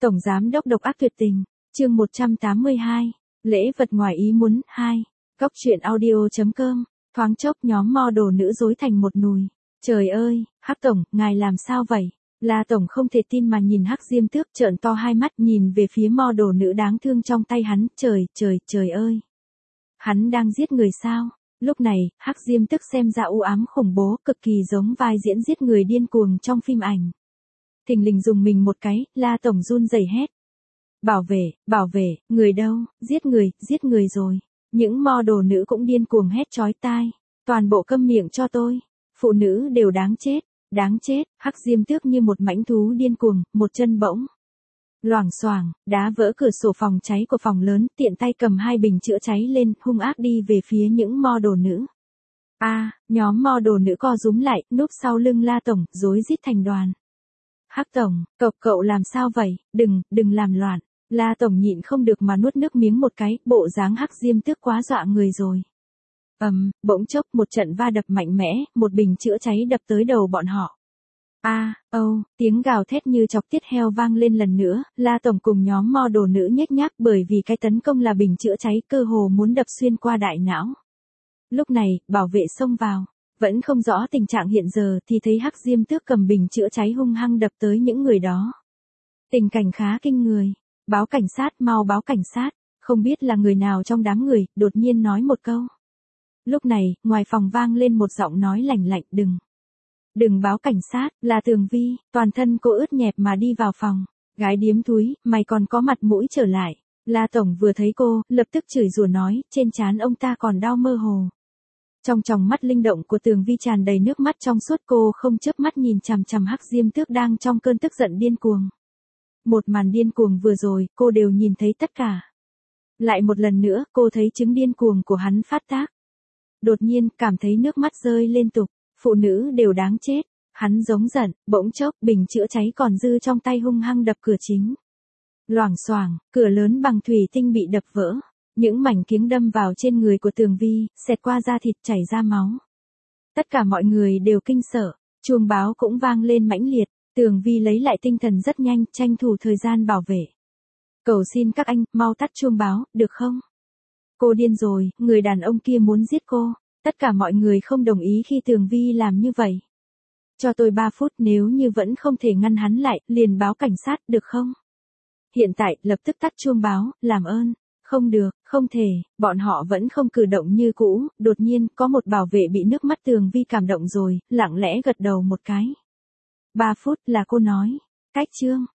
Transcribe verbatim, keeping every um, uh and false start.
Tổng giám đốc độc ác tuyệt tình, chương một trăm tám mươi hai, lễ vật ngoài ý muốn, hai, Cóc truyện audio chấm com, thoáng chốc nhóm model nữ rối thành một nùi. Trời ơi, Hắc Tổng, ngài làm sao vậy? La Tổng không thể tin mà nhìn Hắc Diêm Tước trợn to hai mắt nhìn về phía model nữ đáng thương trong tay hắn, trời, trời, trời ơi. Hắn đang giết người sao? Lúc này, Hắc Diêm Tước xem ra u ám khủng bố, cực kỳ giống vai diễn giết người điên cuồng trong phim ảnh. Thình lình dùng mình một cái, La Tổng run rẩy hét. Bảo vệ, bảo vệ, người đâu, giết người, giết người rồi. Những model nữ cũng điên cuồng hét chói tai. Toàn bộ câm miệng cho tôi. Phụ nữ đều đáng chết, đáng chết. Hắc Diêm Tước như một mãnh thú điên cuồng, một chân bỗng loảng xoảng, đá vỡ cửa sổ phòng cháy của phòng lớn, tiện tay cầm hai bình chữa cháy lên, hung ác đi về phía những model nữ. A, à, nhóm model nữ co rúm lại, núp sau lưng La Tổng, rối rít thành đoàn. Hắc Tổng, cậu cậu làm sao vậy? Đừng, đừng làm loạn. La Tổng nhịn không được mà nuốt nước miếng một cái, bộ dáng Hắc Diêm Tước quá dọa người rồi. Ầm, um, bỗng chốc một trận va đập mạnh mẽ, một bình chữa cháy đập tới đầu bọn họ. A, à, âu, oh, tiếng gào thét như chọc tiết heo vang lên lần nữa, La Tổng cùng nhóm model nữ nhếch nhác bởi vì cái tấn công là bình chữa cháy cơ hồ muốn đập xuyên qua đại não. Lúc này, bảo vệ xông vào. Vẫn không rõ tình trạng hiện giờ thì thấy Hắc Diêm Tước cầm bình chữa cháy hung hăng đập tới những người đó. Tình cảnh khá kinh người. Báo cảnh sát, mau báo cảnh sát. Không biết là người nào trong đám người, đột nhiên nói một câu. Lúc này, ngoài phòng vang lên một giọng nói lạnh lạnh, đừng. Đừng báo cảnh sát, là Tường Vi. Toàn thân cô ướt nhẹp mà đi vào phòng. Gái điếm thúi, mày còn có mặt mũi trở lại. La Tổng vừa thấy cô, lập tức chửi rủa nói, trên trán ông ta còn đau mơ hồ. Trong tròng mắt linh động của Tường Vi tràn đầy nước mắt trong suốt, cô không chớp mắt nhìn chằm chằm Hắc Diêm Tước đang trong cơn tức giận điên cuồng. Một màn điên cuồng vừa rồi, cô đều nhìn thấy tất cả. Lại một lần nữa, cô thấy chứng điên cuồng của hắn phát tác. Đột nhiên, cảm thấy nước mắt rơi liên tục, phụ nữ đều đáng chết. Hắn giống giận, bỗng chốc, bình chữa cháy còn dư trong tay hung hăng đập cửa chính. Loảng xoảng, cửa lớn bằng thủy tinh bị đập vỡ. Những mảnh kiếng đâm vào trên người của Tường Vi, xẹt qua da thịt chảy ra máu. Tất cả mọi người đều kinh sợ, chuông báo cũng vang lên mãnh liệt, Tường Vi lấy lại tinh thần rất nhanh, tranh thủ thời gian bảo vệ. Cầu xin các anh, mau tắt chuông báo, được không? Cô điên rồi, người đàn ông kia muốn giết cô. Tất cả mọi người không đồng ý khi Tường Vi làm như vậy. Cho tôi ba phút, nếu như vẫn không thể ngăn hắn lại, liền báo cảnh sát, được không? Hiện tại, lập tức tắt chuông báo, làm ơn. Không được, không thể, bọn họ vẫn không cử động như cũ, đột nhiên, có một bảo vệ bị nước mắt Tường Vi cảm động rồi, lặng lẽ gật đầu một cái. Ba phút là cô nói. Cách chương.